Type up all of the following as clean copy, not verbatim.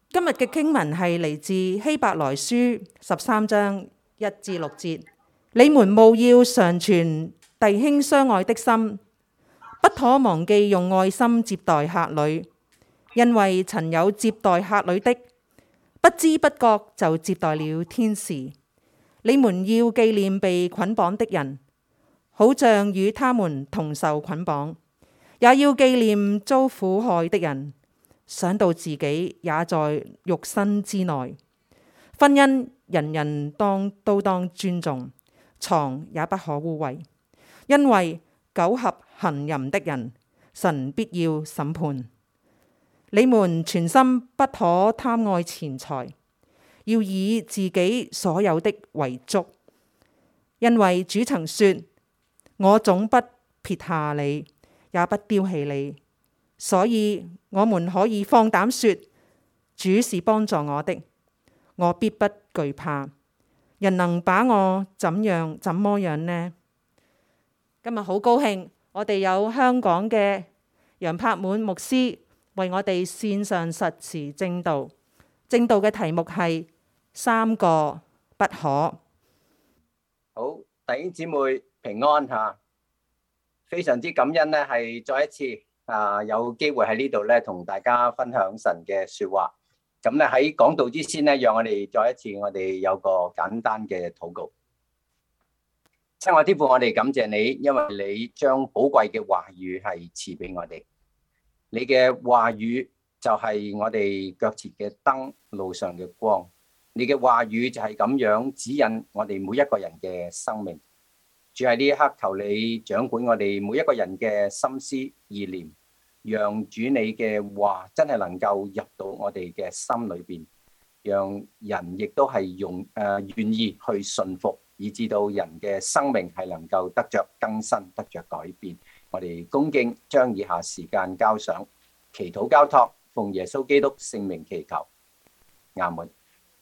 今日嘅經文係嚟自希伯來書13章1至6節。你們務要常存弟兄相愛的心，不可忘記用愛心接待客旅，因為曾有接待客旅的，不知不覺就接待了天使。你們要紀念被捆綁的人，好像與他們同受捆綁；也要紀念遭苦害的人，想到自己也在肉身之內。婚姻人人都當尊重，床也不可污穢，因為苟合行淫的人，神必要審判。你們全心不可貪愛錢財，要以自己所有的為足，因為主曾說：我總不撇下你，也不丟棄你。所以我們可以放膽說，主是幫助我的，我必不懼怕。人能把我怎麼樣呢？今日好高興，我哋有香港嘅楊柏滿牧師為我哋線上實時證道。證道嘅題目係三個不可。 好，弟兄姊妹平安吓，非常之感恩咧，係再一次有機會喺呢度咧同大家分享神嘅說話。咁咧喺講道之前咧，讓我哋再一次我哋有個簡單嘅禱告。親愛天父，我哋感謝你，因為你將寶貴嘅話語係賜俾我哋。你嘅話語就係我哋腳前嘅燈，路上嘅光。你嘅話語就係咁樣指引我哋每一個人嘅生命。主，喺呢一刻，求你掌管我哋每一個人嘅心思意念，讓主你嘅話真係能夠入到我哋嘅心裏邊，讓人亦都係願意去信服，以致到人嘅生命係能夠得着更新，得着改變。我哋恭敬將以下時間交上，祈禱交託，奉耶穌基督聖名祈求，阿門。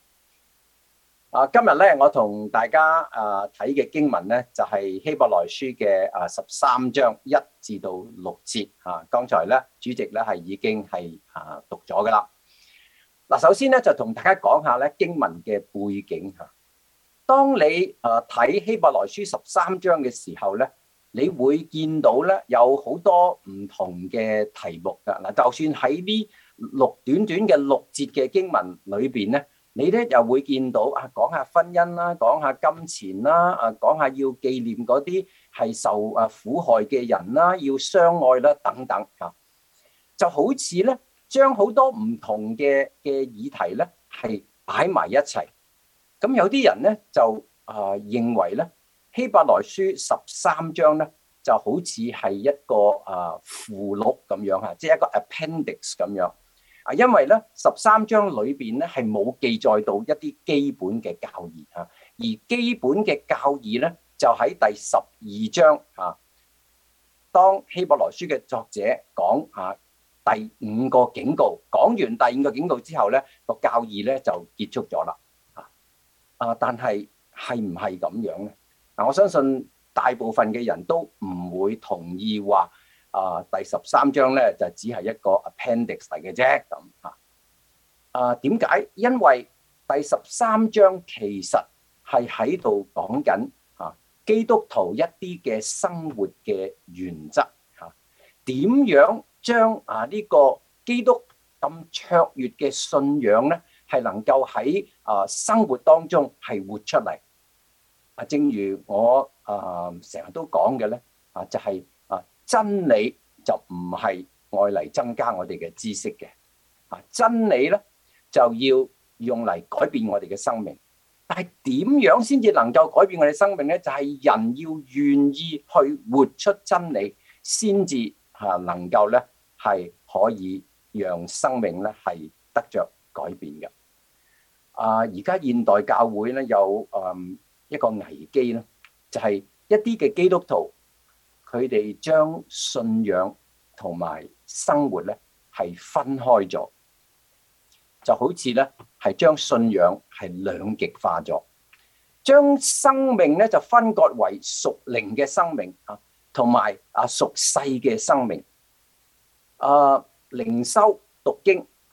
今日咧，我同大家睇嘅經文咧，就係希伯來書嘅13章1至到6節。剛才咧，主席咧係已經係讀咗噶啦。嗱，首先咧就同大家講下咧經文嘅背景吓。當你睇希伯來書13章嘅時候咧，你會見到咧有好多唔同嘅題目噶。嗱，就算喺呢短短嘅6節嘅經文裏邊咧，你咧又會見到講下婚姻啦，講下金錢啦，講下要紀念嗰啲係受苦害嘅人啦，要相愛啦等等嚇，就好似咧將好多唔同嘅議題咧係擺埋一齊。咁有啲人咧就認為咧希伯來書13章咧就好似係一個附錄咁樣嚇，即係一個 appendix 咁樣。因為咧13章裏邊咧係冇記載到一啲基本嘅教義嚇，而基本嘅教義咧就喺第12章嚇。當希伯來書嘅作者講第5個警告，講完第5個警告之後咧，個教義咧就結束咗啦。但係唔係咁樣咧？我相信大部分嘅人都唔會同意話。第13章咧就只係一個 appendix 嚟嘅啫咁。點解？因為第13章其實係喺度講緊基督徒一啲嘅生活嘅原則嚇，點樣將呢個基督咁卓越嘅信仰咧係能夠喺生活當中係活出嚟。正如我成日都講嘅咧就係。真理就唔係愛嚟增加我哋嘅知識嘅，真理咧就要用嚟改變我哋嘅生命。但係點樣先至能夠改變我哋生命咧？就係人要願意去活出真理，先至能夠咧係可以讓生命咧係得着改變嘅。而家現代教會咧有一個危機咧，就係一啲嘅基督徒。佢哋將信仰同埋生活咧係分開咗，就好似咧係將信仰係兩極化咗，將生命咧就分割為屬靈嘅生命同埋屬世嘅生命。靈修讀經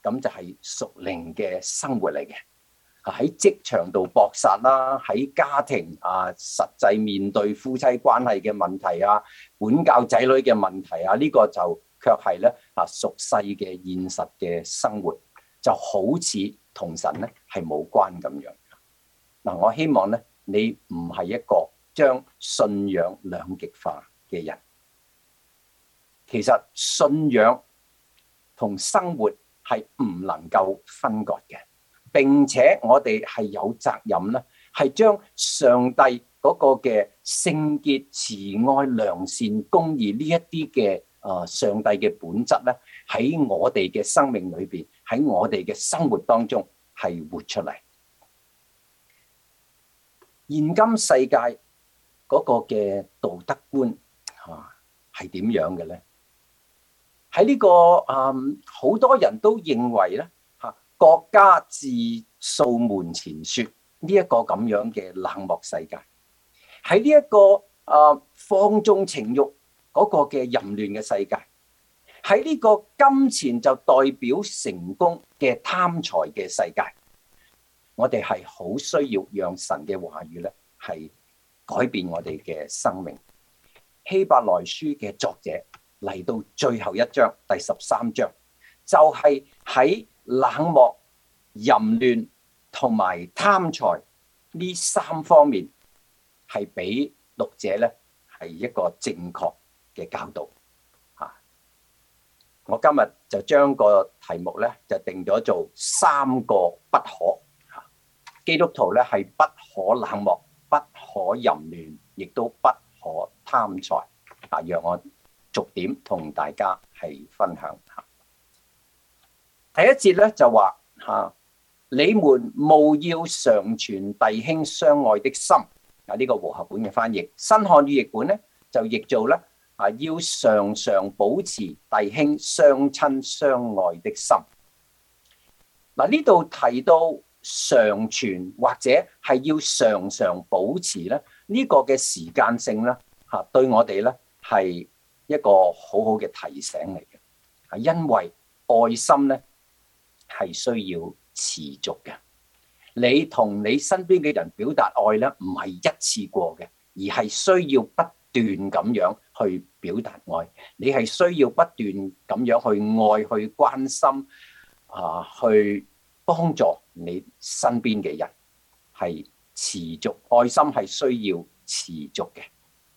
咁就係屬靈嘅生活嚟嘅。喺職場度搏殺啦，喺家庭實際面對夫妻關係嘅問題管教仔女嘅問題呢個就卻係咧俗世嘅現實嘅生活，就好似同神咧係冇關咁樣。我希望咧你唔係一個將信仰兩極化嘅人。其實信仰同生活係唔能夠分割嘅。並且我哋係有責任咧，係將上帝嗰個嘅聖潔、慈愛、良善、公義呢一啲嘅上帝嘅本質咧，喺我哋嘅生命裏邊，喺我哋嘅生活當中係活出嚟。現今世界嗰個嘅道德觀係點樣嘅咧？喺呢個好多人都認為咧。國家自掃門前雪呢一個咁樣嘅冷漠世界，喺呢一個放縱情慾嗰個嘅淫亂嘅世界，喺呢個金錢就代表成功嘅貪財嘅世界，我哋係好需要讓神嘅話語咧係改變我哋嘅生命。希伯來書嘅作者嚟到最後一章第13章，就係喺冷漠、淫亂同埋貪財呢三方面，係俾讀者咧係一個正確嘅教導。我今日就將個題目咧就定咗做三個不可。基督徒咧係不可冷漠、不可淫亂，亦都不可貪財。讓我逐點同大家係分享。第一節咧就話你們務要常存弟兄相愛的心。呢個和合本嘅翻譯，新漢語譯本咧就譯做咧要常常保持弟兄相親相愛的心。呢度提到常存或者係要常常保持咧，呢個嘅時間性咧對我哋咧係一個好好嘅提醒嚟嘅。因為愛心咧係需要持續嘅。你同你身邊嘅人表達愛咧，唔係一次過嘅，而係需要不斷咁樣去表達愛。你係需要不斷咁樣去愛、去關心去幫助你身邊嘅人，係持續。愛心係需要持續嘅。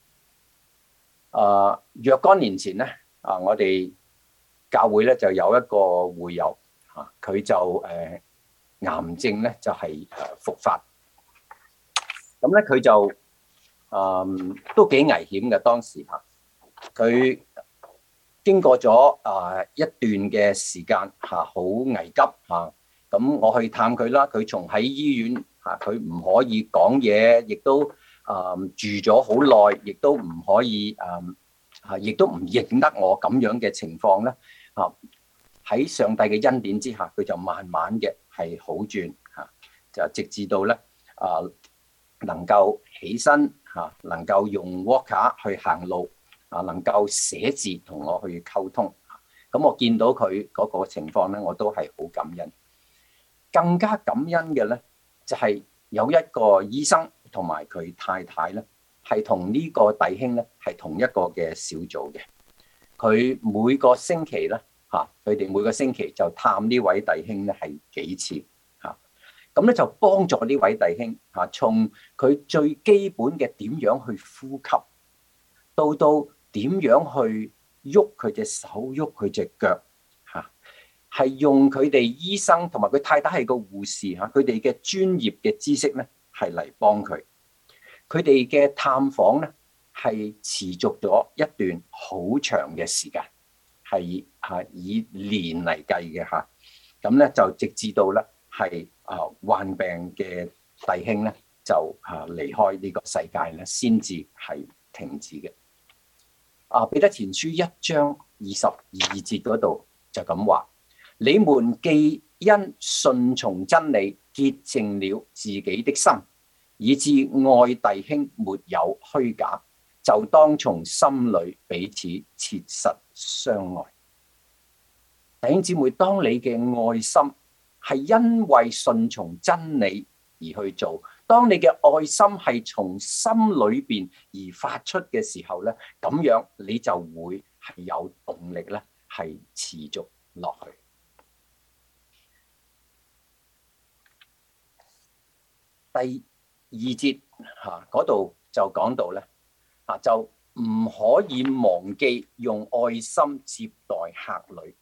若干年前咧，我哋教會咧就有一個會友，佢就癌症咧就係復發，咁咧佢就都幾危險嘅。當時佢經過咗一段嘅時間好危急咁我去探佢啦。佢從喺醫院佢唔可以講嘢，亦都住咗好耐，亦都唔可以亦都唔認得我咁樣嘅情況咧。喺上帝嘅恩典之下，佢就慢慢嘅係好轉就直至到咧能夠起身能夠用 walker 去行路能夠寫字同我去溝通。咁我見到佢嗰個情況咧，我都係好感恩。更加感恩嘅咧，就係有一個醫生同埋佢太太咧，係同呢個弟兄咧係同一個嘅小組嘅。佢每個星期咧佢哋每個星期就探呢位弟兄咧係幾次咁咧就幫助呢位弟兄從佢最基本嘅點樣去呼吸，到點樣去喐佢隻手、喐佢隻腳係用佢哋醫生同埋佢太太係個護士佢哋嘅專業嘅知識咧係嚟幫佢。佢哋嘅探訪咧係持續咗一段好長嘅時間，係以年嚟計嘅咁咧就直至到咧係患病嘅弟兄咧就離開呢個世界咧，先至係停止嘅。彼得前書1章22節嗰度就咁話：你們既因順從真理潔淨了自己的心，以致愛弟兄沒有虛假，就當從心裏彼此切實相愛。 弟兄姊妹，當你嘅愛心係因為順從真理而去做，當你嘅愛心係從心裏邊而發出嘅時候咧，咁樣你就會係有動力咧，係持續落去。第二節嗰度就講到咧，就唔可以忘記用愛心接待客旅。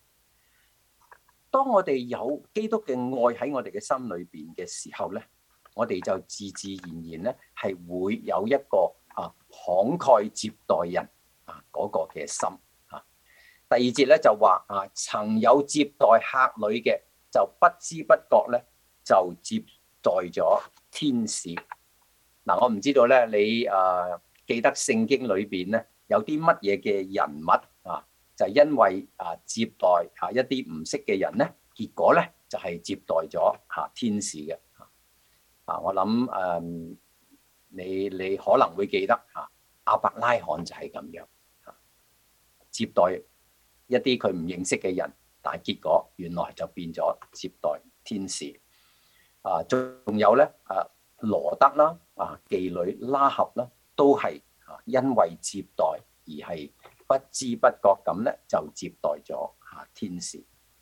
當我哋有基督嘅愛喺我哋嘅心裏邊嘅時候咧，我哋就自自然然咧係會有一個慷慨接待人嗰個嘅心。第二節咧就話曾有接待客旅嘅，就不知不覺咧就接待咗天使。嗱，我唔知道咧，你記得聖經裏邊咧有啲乜嘢嘅人物就係因為接待一啲唔識嘅人咧，結果咧就係接待咗天使嘅。我諗你可能會記得亞伯拉罕就係咁樣接待一啲佢唔認識嘅人，但係結果原來就變咗接待天使。仲有咧羅德啦，妓女拉合啦，都係因為接待而係不知不覺咁咧就接待咗天使。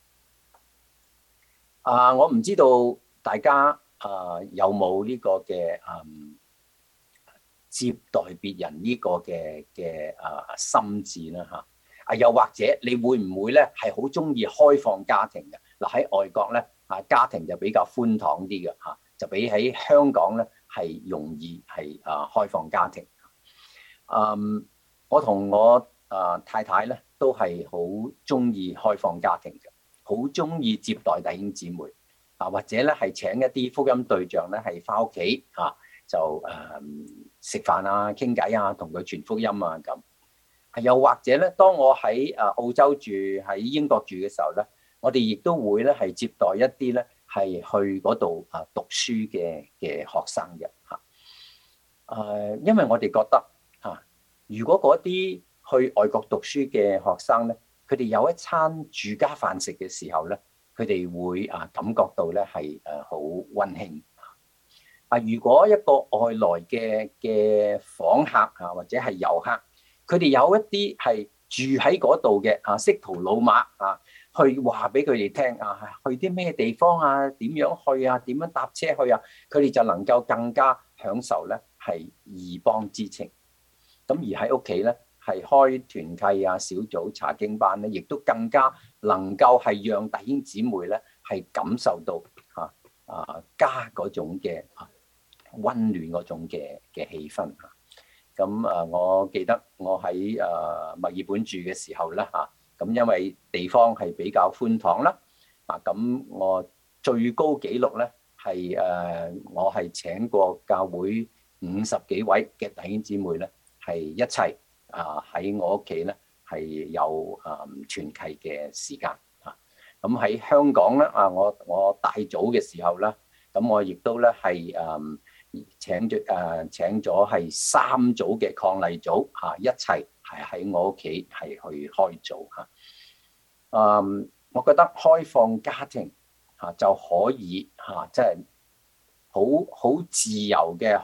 我唔知道大家有冇呢個嘅接待別人呢個嘅心志啦嚇。又或者你會唔會咧係好中意開放家庭嘅？嗱，喺外國咧家庭就比較寬敞啲嘅嚇，就比喺香港咧係容易係開放家庭。我同我太太咧都係好中意開放家庭嘅，好中意接待弟兄姊妹或者咧係請一啲福音對象咧係翻屋企就食飯啊、傾偈啊、同佢傳福音啊咁。又或者咧，當我喺澳洲住、喺英國住嘅時候咧，我哋亦都會咧係接待一啲咧係去嗰度讀書嘅學生嘅嚇。因為我哋覺得如果嗰啲去外國讀書嘅學生咧，佢哋有一餐住家飯食嘅時候咧，佢哋會感覺到咧係好溫馨。如果一個外來嘅訪客或者係遊客，佢哋有一啲係住喺嗰度嘅識途老馬去話俾佢哋聽去啲咩地方點樣去點樣搭車去佢哋就能夠更加享受咧係異邦之情。咁而喺屋企咧係開團契小組查經班咧，亦都更加能夠係讓弟兄姊妹咧係感受到家嗰種嘅溫暖嗰種嘅氣氛。咁我記得我喺墨爾本住嘅時候咧咁因為地方係比較寬敞啦咁我最高紀錄咧係我係請過教會50幾位嘅弟兄姊妹咧係一齊喺我屋企咧係有團契嘅時間咁喺香港咧我大早嘅時候咧咁我亦都咧係請咗係3組嘅抗勵組一齊係喺我屋企係去開組我覺得開放家庭就可以即係好自由嘅，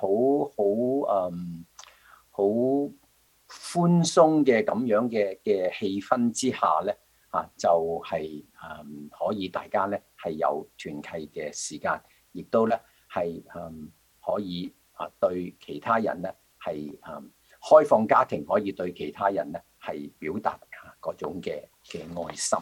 好寬鬆嘅咁樣嘅氣氛之下咧就係可以大家咧係有團契嘅時間，亦都咧係可以對其他人咧係開放家庭，可以對其他人咧係表達嗰種嘅愛心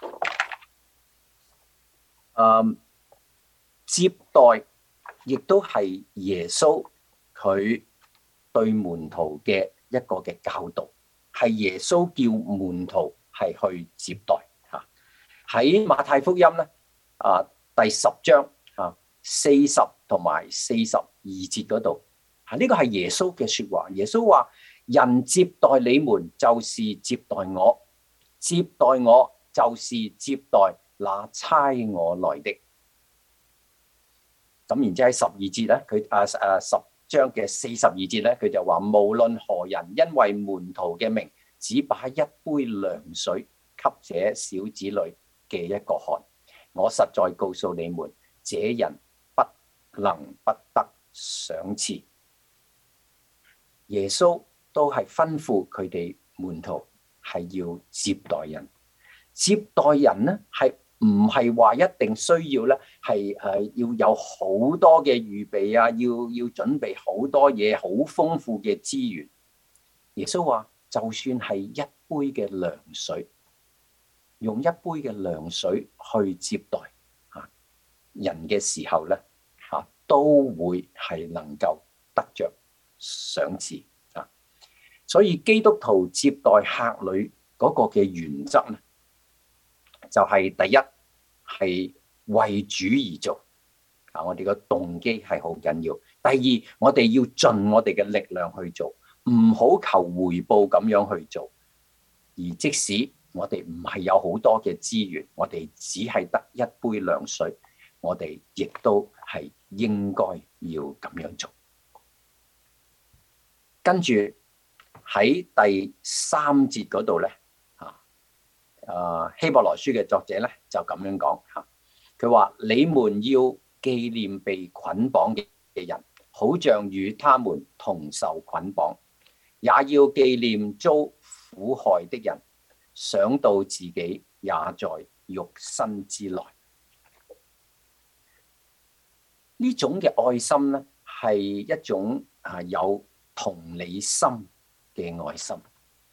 接待亦都係耶穌佢對門徒嘅一個嘅教導，係耶穌叫門徒係去接待喺馬太福音咧第10章40同埋42節嗰度呢個係耶穌嘅說話。耶穌話：人接待你們，就是接待我；接待我，就是接待那差我來的。咁然之後喺12節咧，佢10章嘅42節咧，佢就話：無論何人因為門徒嘅名，只把一杯涼水給這小子女嘅一個看。我實在告訴你們，這人不能不得賞賜。耶穌都係吩咐佢哋門徒係要接待人。接待人咧，係唔係話一定需要咧？係要有好多嘅預備啊，要準備好多嘢，好豐富嘅資源。耶穌話，就算係一杯嘅涼水，用一杯嘅涼水去接待人嘅時候咧，都會係能夠得着賞賜啊。所以基督徒接待客旅嗰個嘅原則咧，就係第一係為主而做啊，我哋個動機係好緊要。第二，我哋要盡我哋嘅力量去做，唔好求回報咁樣去做。而即使我哋唔係有好多嘅資源，我哋只係得一杯涼水，我哋亦都係應該要咁樣做。跟住喺第3節嗰度咧，希伯來書嘅作者咧就咁樣講嚇，佢話：你們要紀念被捆綁嘅人，好像與他們同受捆綁；也要紀念遭苦害的人，想到自己也在肉身之內。呢種嘅愛心咧，係一種有同理心嘅愛心。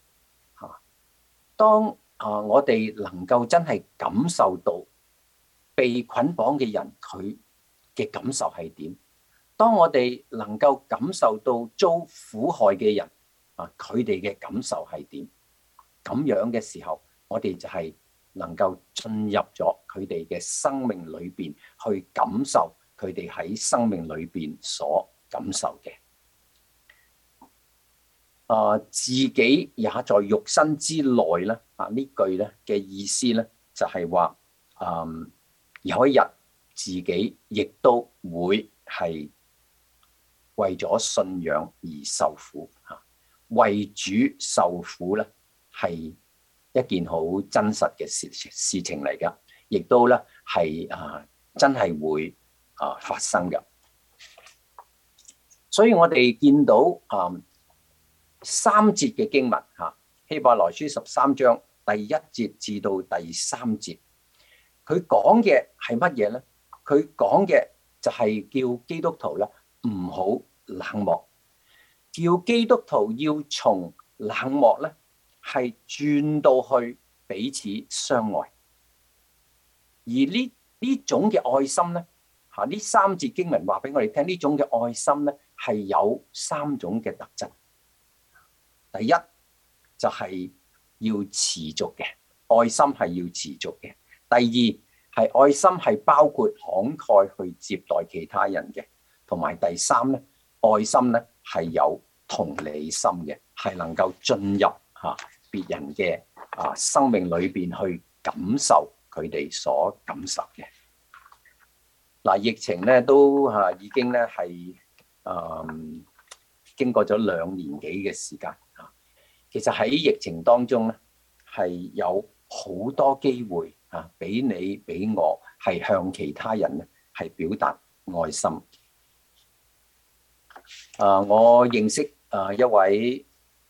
當我哋能夠真係感受到被捆綁嘅人佢嘅感受係點，當我哋能夠感受到遭苦害嘅人佢哋嘅感受係點，咁樣嘅時候，我哋就係能夠進入咗佢哋嘅生命裏邊，去感受佢哋喺生命裏邊所感受嘅。自己也在肉身之內咧，呢句咧嘅意思咧就係話，有一日自己亦都會係為咗信仰而受苦，為主受苦咧係一件好真實嘅事情嚟噶，亦都咧係真係會發生噶。所以我哋見到3節嘅經文希伯來書13章第1節至到第3節，佢講嘅係乜嘢咧？佢講嘅就係叫基督徒咧唔好冷漠，叫基督徒要從冷漠咧係轉到去彼此相愛。而呢種嘅愛心咧，呢3節經文話俾我哋聽，呢種嘅愛心咧係有3種嘅特質。第一就係要持續嘅愛心，係要持續嘅。第二係愛心係包括慷慨去接待其他人嘅，同埋第三咧，愛心咧係有同理心嘅，係能夠進入別人嘅生命裏邊去感受佢哋所感受嘅。疫情咧都已經咧係經過咗2年幾嘅時間。其實喺疫情當中咧，係有好多機會俾你俾我係向其他人咧係表達愛心。我認識一位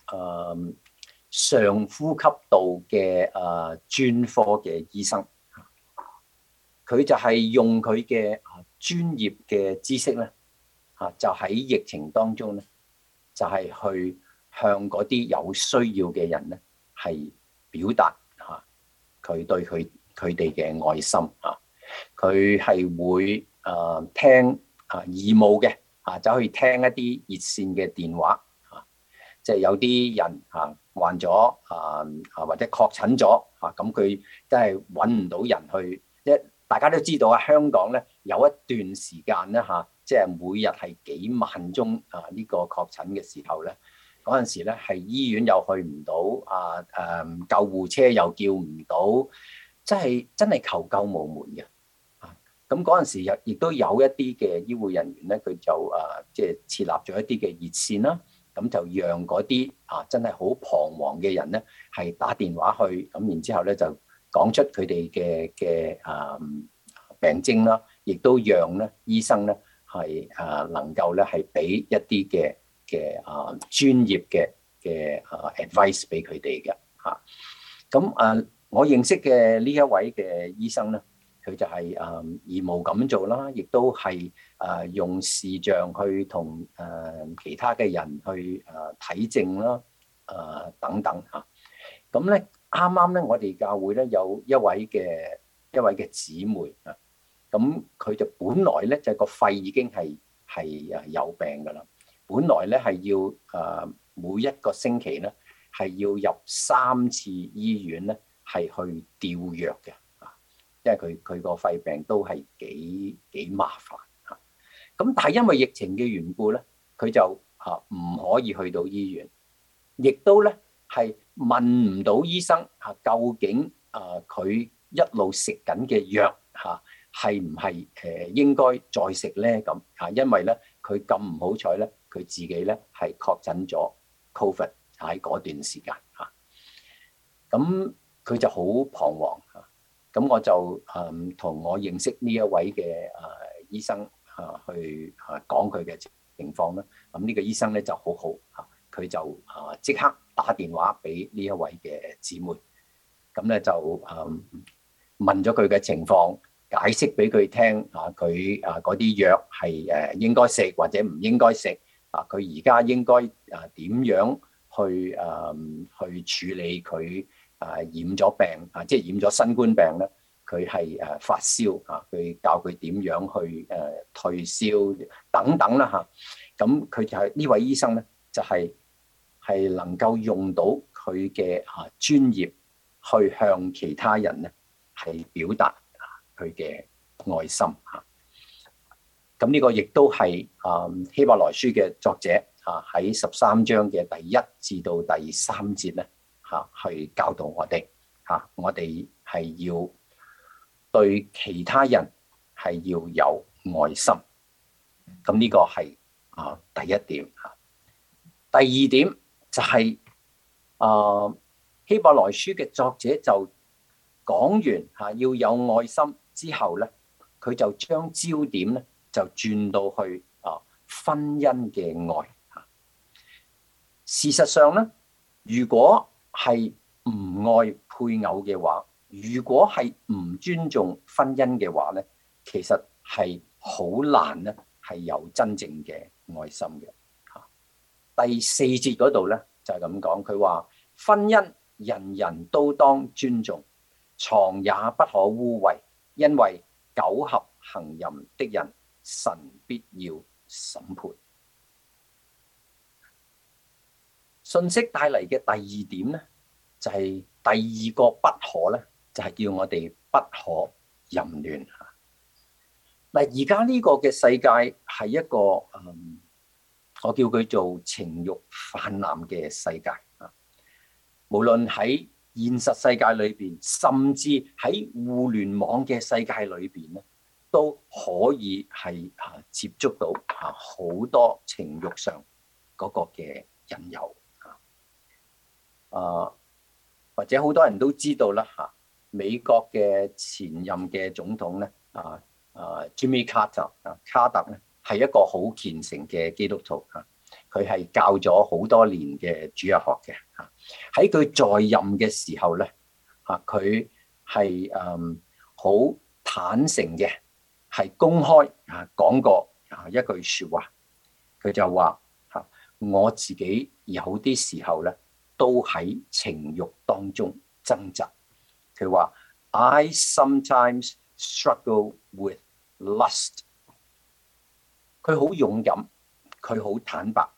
上呼吸道嘅專科嘅醫生，佢就係用佢嘅專業嘅知識咧，就喺疫情當中咧，就係去向嗰啲有需要嘅人咧，係表達佢對佢哋嘅愛心。佢係會聽義務嘅走去聽一啲熱線嘅電話，即係有啲人患咗或者確診咗咁佢真係揾唔到人去。大家都知道香港咧有一段時間咧即係每日係幾萬宗呢個確診嘅時候咧。嗰陣時咧，係醫院又去唔到，救護車又叫唔到，真係求救無門嘅。咁嗰陣時亦都有一啲嘅醫護人員咧，佢就即係設立咗一啲嘅熱線啦。咁咁就讓嗰啲真係好彷徨嘅人咧，係打電話去，咁然之後咧就講出佢哋嘅病徵啦，亦都讓咧醫生咧係能夠咧係俾一啲嘅專業嘅advice 俾佢哋嘅嚇。咁我認識嘅呢一位嘅醫生咧，佢就係義務咁做啦，亦都係用視像去同其他嘅人去睇症啦，等等嚇。咁咧啱啱咧，我哋教會咧有一位嘅姊妹啊，咁佢就本來咧就個肺已經係有病㗎啦，本來咧係要每一個星期咧係要入3次醫院咧係去吊藥嘅。因為佢個肺病都係幾麻煩嚇，咁但係因為疫情嘅緣故咧，佢就唔可以去到醫院，亦都咧係問唔到醫生究竟佢一路食緊嘅藥係唔係應該再食咧咁因為咧佢咁唔好彩咧，佢自己咧係確診咗 COVID 喺嗰段時間嚇，咁佢就好彷徨嚇。咁我就同我認識呢一位嘅醫生去講佢嘅情況啦。咁呢個醫生咧就好好佢就即刻打電話俾呢一位嘅姊妹，咁咧就問咗佢嘅情況，解釋俾佢聽佢嗰啲藥係應該食或者唔應該食佢而家應該點樣去處理佢染咗病即係染咗新冠病咧，佢係發燒佢教佢點樣去退燒等等啦嚇。咁佢就係呢位醫生咧，就係能夠用到佢嘅專業去向其他人咧係表達佢嘅愛心嚇。咁呢個亦都係希伯來書嘅作者喺13章嘅第1至到第3節咧去教導我哋我哋係要對其他人係要有愛心。咁呢個係第一點第二點就係希伯來書嘅作者就講完要有愛心之後咧，佢就將焦點咧就轉到去婚姻嘅愛。事實上咧，如果係唔愛配偶嘅話，如果係唔尊重婚姻嘅話咧，其實係好難咧係有真正嘅愛心嘅。第4節嗰度咧就係咁講，佢話婚姻人人都當尊重，床也不可污穢，因為苟合行淫的人，神必要審判。信息帶嚟嘅第二點咧，就係第二個不可咧，就係叫我哋不可淫亂。嗱，而家呢個嘅世界係一個我叫佢做情慾泛濫嘅世界無論喺現實世界裏邊，甚至喺互聯網嘅世界裏邊咧，都可以係接觸到好多情慾上嗰個嘅引誘或者好多人都知道啦美國嘅前任嘅總統咧Jimmy Carter 卡特咧係一個好虔誠嘅基督徒佢係教咗好多年嘅主日學嘅喺佢在任嘅時候咧佢係好坦誠嘅，係公開講過一句説話，佢就話我自己有啲時候咧都喺情慾當中掙扎。佢話 I sometimes struggle with lust。佢好勇敢，佢好坦白。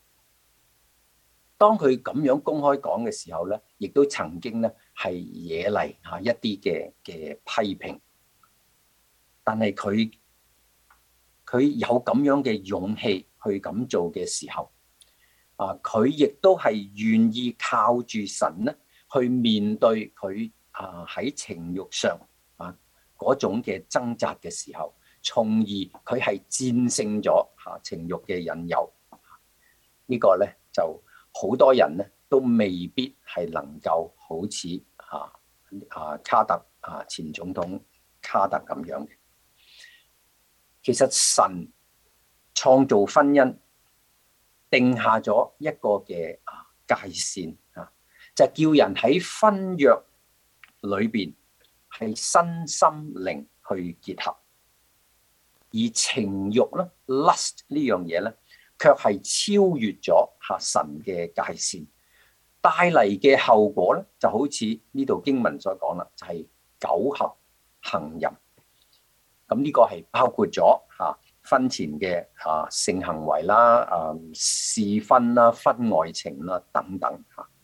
當佢咁樣公開講嘅時候咧，亦都曾經咧係惹嚟一啲嘅批評。但係佢有咁樣嘅勇氣去咁做嘅時候，佢亦都係願意靠住神咧去面對佢喺情慾上嗰種嘅掙扎嘅時候，從而佢係戰勝咗情慾嘅引誘。呢個咧就好多人咧都未必係能夠好似卡特前總統卡特咁樣嘅。其實神創造婚姻，定下咗一個嘅界線就叫人喺婚約裏邊係身心靈去結合，而情慾咧 lust 呢樣嘢咧，卻係超越咗神嘅界線，帶嚟嘅後果咧，就好似呢度經文所講啦，就係苟合行淫。咁呢個係包括咗婚前嘅性行為啦、試婚啦、婚外情啦等等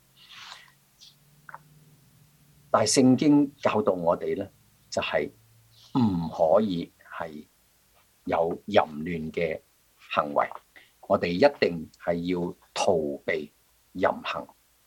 但係聖經教導我哋咧，就係唔可以係有淫亂嘅行為，我哋一定係要逃避淫行。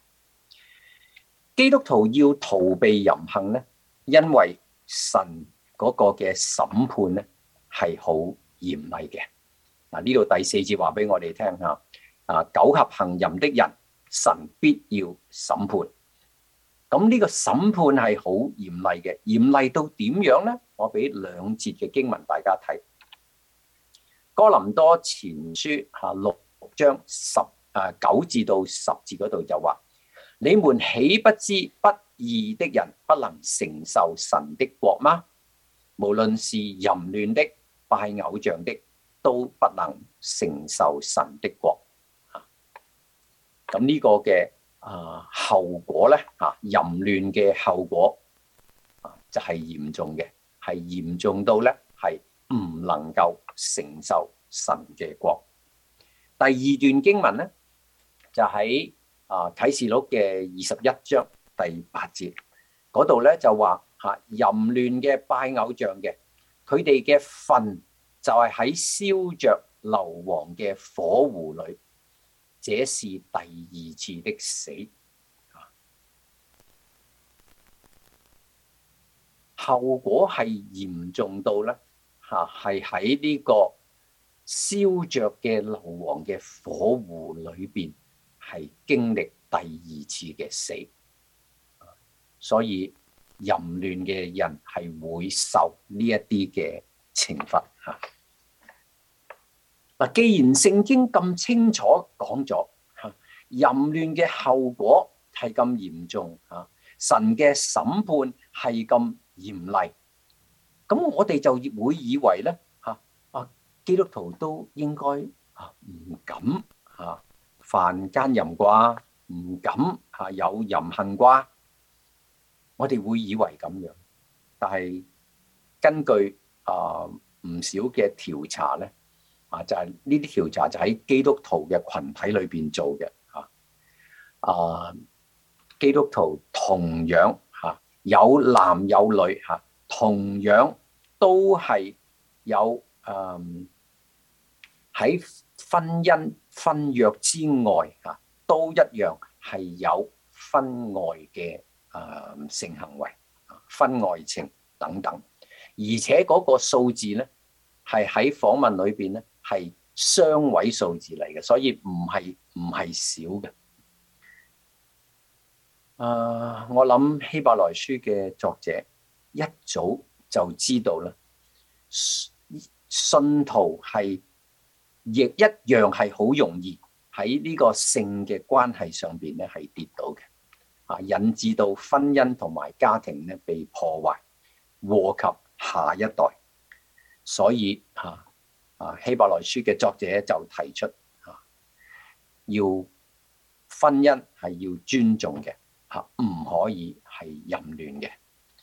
基督徒要逃避淫行咧，因為神嗰個嘅審判咧係好嚴厲嘅。呢度第4節話俾我哋聽苟合行淫的人，神必要審判。咁呢個審判係好嚴厲嘅，嚴厲到點樣呢？我俾2節嘅經文大家睇。哥林多前書6章9至到10節嗰度就話：你們豈不知不義的人不能承受神的國嗎？無論是淫亂的、拜偶像的，都不能承受神的國。咁呢個嘅後果咧淫亂嘅後果就係嚴重嘅，係嚴重到咧係唔能夠承受神嘅國。第2段經文咧就喺啟示錄嘅21章第8節嗰度咧就話淫亂嘅、拜偶像嘅，佢哋嘅份就係喺燒着硫磺嘅火湖裏，這是第2次的死。後果係嚴重到咧係喺呢個燒着嘅硫磺嘅火湖裏邊係經歷第2次嘅死。所以淫亂嘅人係會受呢一啲嘅懲罰既然聖經咁清楚講咗淫亂嘅後果係咁嚴重神嘅審判係咁嚴厲，咁我哋就會以為咧基督徒都應該唔敢犯奸淫啩，唔敢有淫行啩，我哋會以為咁樣。但係根據唔少嘅調查咧就係呢啲調查就喺基督徒嘅群體裏邊做嘅基督徒同樣有男有女同樣都係有喺婚姻婚約之外都一樣係有婚外嘅性行為、婚外情等等，而且嗰個數字咧係喺訪問裏邊咧係雙位數字嚟嘅，所以唔係少嘅。我諗希伯來書嘅作者一早就知道啦，信徒係亦一樣係好容易喺呢個性嘅關係上邊咧係跌倒嘅，引致到婚姻同埋家庭咧被破壞，禍及下一代。所以希伯來書嘅作者就提出要婚姻係要尊重嘅，唔可以係淫亂嘅。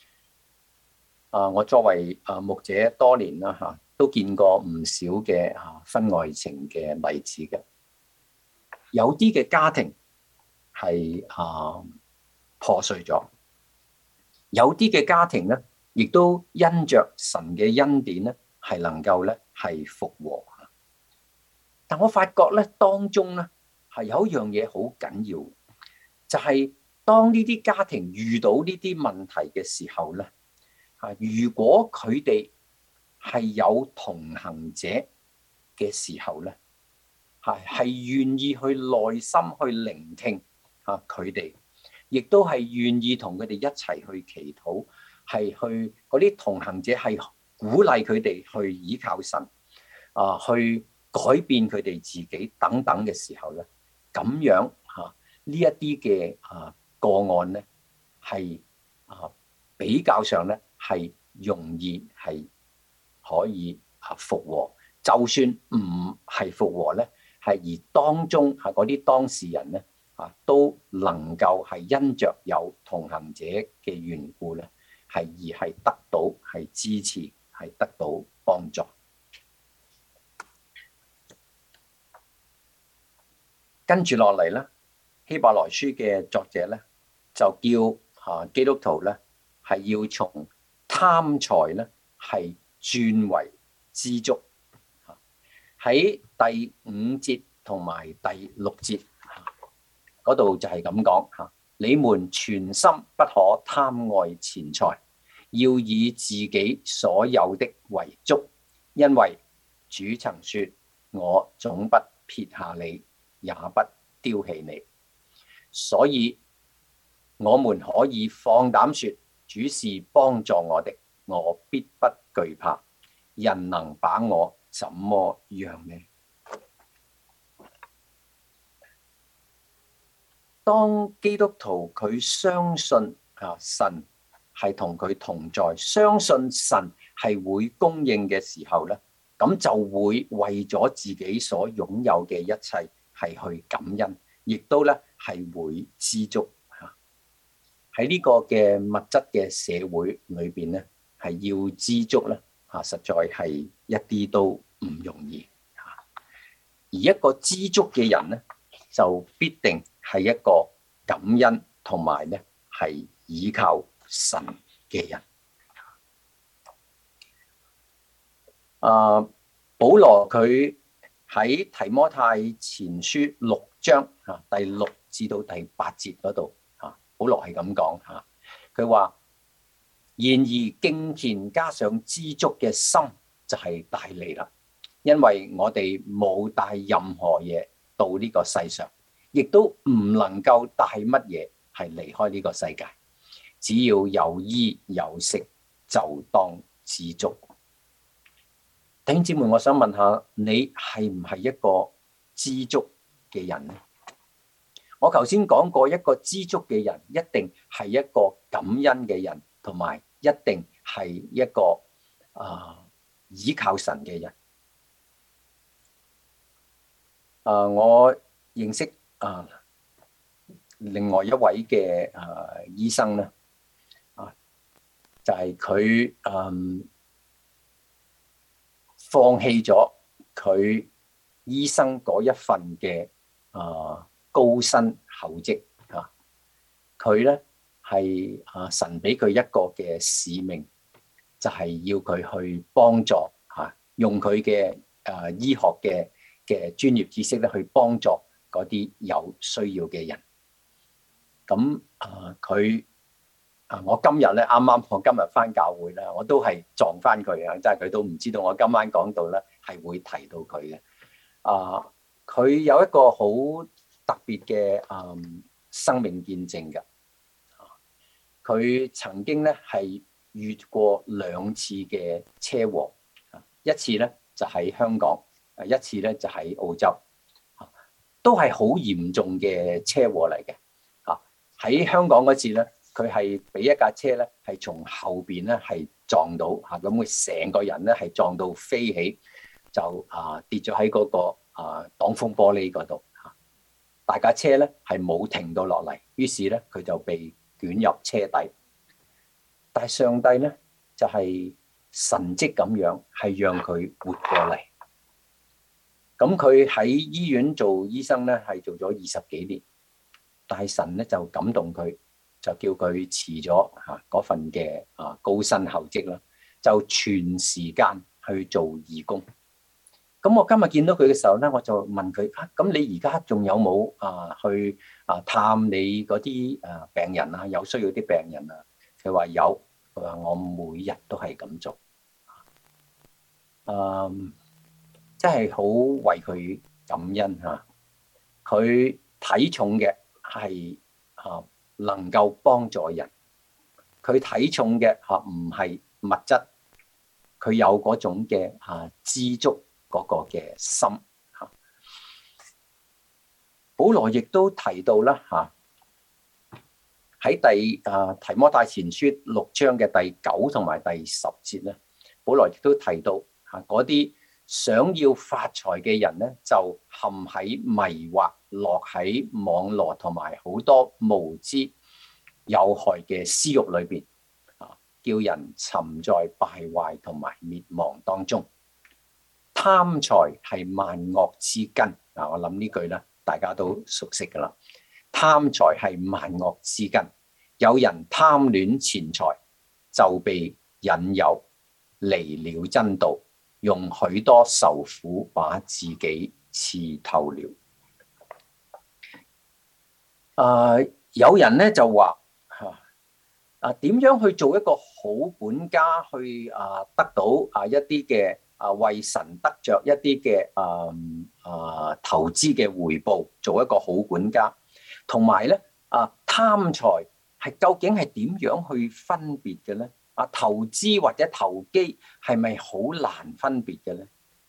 我作為牧者多年啦都見過唔少嘅婚外情嘅例子嘅。有啲嘅家庭係破碎咗，有啲嘅家庭咧亦都因着神嘅恩典咧係能夠咧係復和。但我發覺咧當中咧係有一樣嘢好緊要，就係當呢啲家庭遇到呢啲問題嘅時候咧如果佢哋係有同行者嘅時候咧， 係願意去耐心去聆聽佢哋，亦都係願意同佢哋一齊去祈禱，係去嗰啲同行者係鼓勵佢哋去倚靠神去改變佢哋自己等等嘅時候咧，咁樣呢一啲嘅個案咧係比較上咧係容易係可以復和，就算唔係復和咧，係而當中嗰啲當事人咧都能夠係因着有同行者嘅緣故咧，係而係得到係支持，係得到幫助。跟住落嚟咧，希伯來書嘅作者咧就叫基督徒咧係要從貪財咧係轉為知足。喺第5節同埋第6節嗰度就係咁講，你們全心不可貪愛錢財，要以自己所有的為足，因為主曾說：我總不撇下你，也不丟棄你。所以我們可以放膽說，主是幫助我的，我必不懼怕。人能把我怎麼樣呢？當基督徒佢相信神係同佢同在，相信神係會供應嘅時候咧，咁就會為咗自己所擁有嘅一切係去感恩，亦都咧係會知足。喺呢個嘅物質嘅社會裏邊咧，係要知足咧實在係一啲都唔容易。而一個知足嘅人咧，就必定係一個感恩同埋咧係倚靠神嘅人。保羅佢喺提摩太前書6章第6至到第8節嗰度，保羅係咁講，佢話：然而敬虔加上知足嘅心就係大利啦，因為我哋冇帶任何嘢到呢個世上，亦都唔能夠帶乜嘢係離開呢個世界。只要有衣有食，就當知足。弟兄姊妹，我想問下你係唔係一個知足嘅人呢？我頭先講過，一個知足嘅人一定係一個感恩嘅人，同埋一定係一個倚靠神嘅人。我認識另外一位嘅醫生咧，就係佢放棄咗佢醫生嗰一份嘅高薪厚職。佢咧係神俾佢一個嘅使命，就係要佢去幫助用佢嘅醫學嘅專業知識咧去幫助嗰啲有需要嘅人。咁我今日咧我今日返教會咧，我都係撞返佢即係佢都唔知道我今晚講到咧係會提到佢嘅。佢有一個好特別嘅生命見證嘅。佢曾經咧係遇過2次嘅車禍，一次咧就喺香港，一次咧就喺澳洲，都係好嚴重嘅車禍嚟嘅。喺香港嗰次咧，佢係俾一架車咧係從後邊咧係撞到咁佢成個人咧係撞到飛起，就跌咗喺嗰個擋風玻璃嗰度。大架車咧係冇停到落嚟，於是咧佢就被捲入車底。但係上帝咧就係神蹟咁樣係讓佢活過嚟。咁佢喺醫院做醫生咧係做咗20幾年，但係神咧就感動佢，就叫佢辭咗嗰份嘅高薪厚職啦，就全時間去做義工。咁我今日見到佢嘅時候咧，我就問佢：咁你而家仲有冇去探你嗰啲病人啊？有需要啲病人啊？佢話有，佢話我每日都係咁做，真係好為佢感恩嚇。佢睇重嘅係能夠幫助人，佢睇重嘅唔係物質，佢有嗰種嘅知足嗰個嘅心嚇。保羅亦都提到啦嚇，喺提摩太前書6章嘅第9同埋第10節咧，保羅亦都提到嗰啲想要發財嘅人咧，就陷喺迷惑、落喺網羅同埋好多無知有害嘅私欲裏邊，叫人沉在敗壞同埋滅亡當中。貪財係萬惡之根。我諗呢句咧，大家都熟悉噶啦。貪財係萬惡之根，有人貪戀錢財，就被引誘離了真道，用許多愁苦把自己刺透了。有人咧就話點樣去做一個好管家，去得到一啲嘅為神得着一啲嘅投資嘅回報，做一個好管家。同埋咧貪財係究竟係點樣去分別嘅咧？投資或者投機係咪好難分別嘅咧？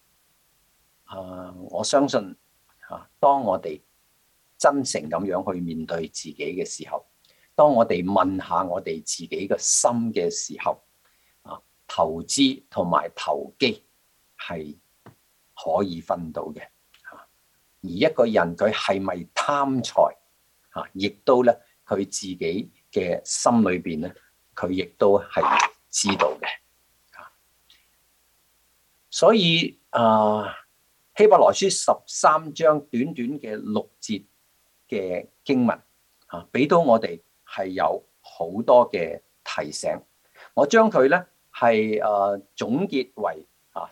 我相信當我哋真誠咁樣去面對自己嘅時候，當我哋問下我哋自己嘅心嘅時候，投資同埋投機係可以分到嘅。而一個人佢係咪貪財，亦都咧佢自己嘅心裏邊咧，佢亦都係知道嘅。所以希伯來書13章短短嘅6節嘅經文俾到我哋係有好多嘅提醒。我將佢咧係總結為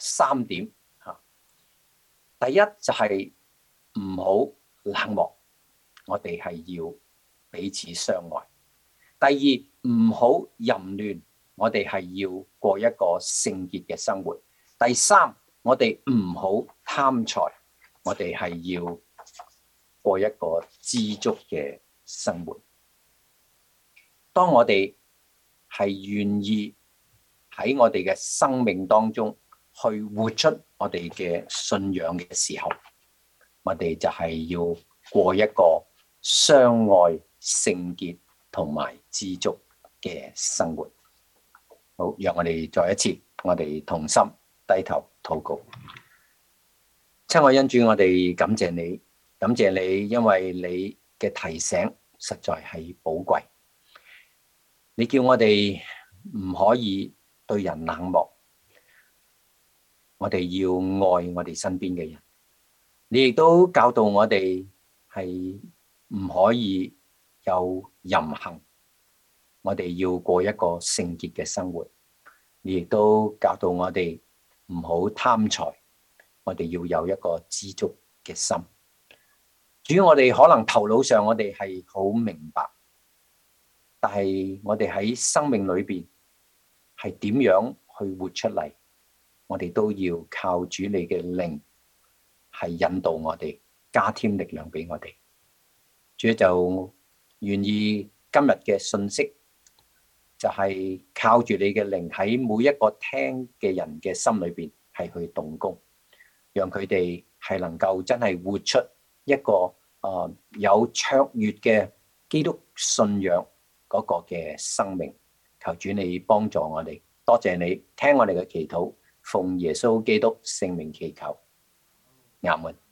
3點。第一就係唔好冷漠，我哋係要彼此相愛。第二，唔好淫亂，我哋係要過一個聖潔嘅生活。第三，我哋唔好貪財，我哋係要過一個知足嘅生活。當我哋係願意喺我哋嘅生命當中去活出我哋嘅信仰嘅時候，我哋就係要過一個相愛、聖潔同埋知足嘅生活。好，讓我哋再一次，我哋同心低頭禱告。親愛恩主，我哋感謝你，感謝你，因為你嘅提醒實在係寶貴。你叫我哋唔可以對人冷漠，我哋要愛我哋身邊嘅人。你亦都教導我哋係唔可以有淫行，我哋要過一個聖潔嘅生活。你亦都教導我哋唔好貪財，我哋要有一個知足嘅心。至於我哋可能頭腦上我哋係好明白，但係我哋喺生命裏邊係點樣去活出嚟，我哋都要靠主你嘅靈係引導我哋，加添力量俾我哋。主就願意今日嘅信息就係靠住你嘅靈喺每一個聽嘅人嘅心裏邊係去動工，讓佢哋係能夠真係活出一個有卓越嘅基督信仰嗰個嘅生命。求主你幫助我哋，多謝你聽我哋嘅祈禱，奉耶穌基督聖名祈求，阿門。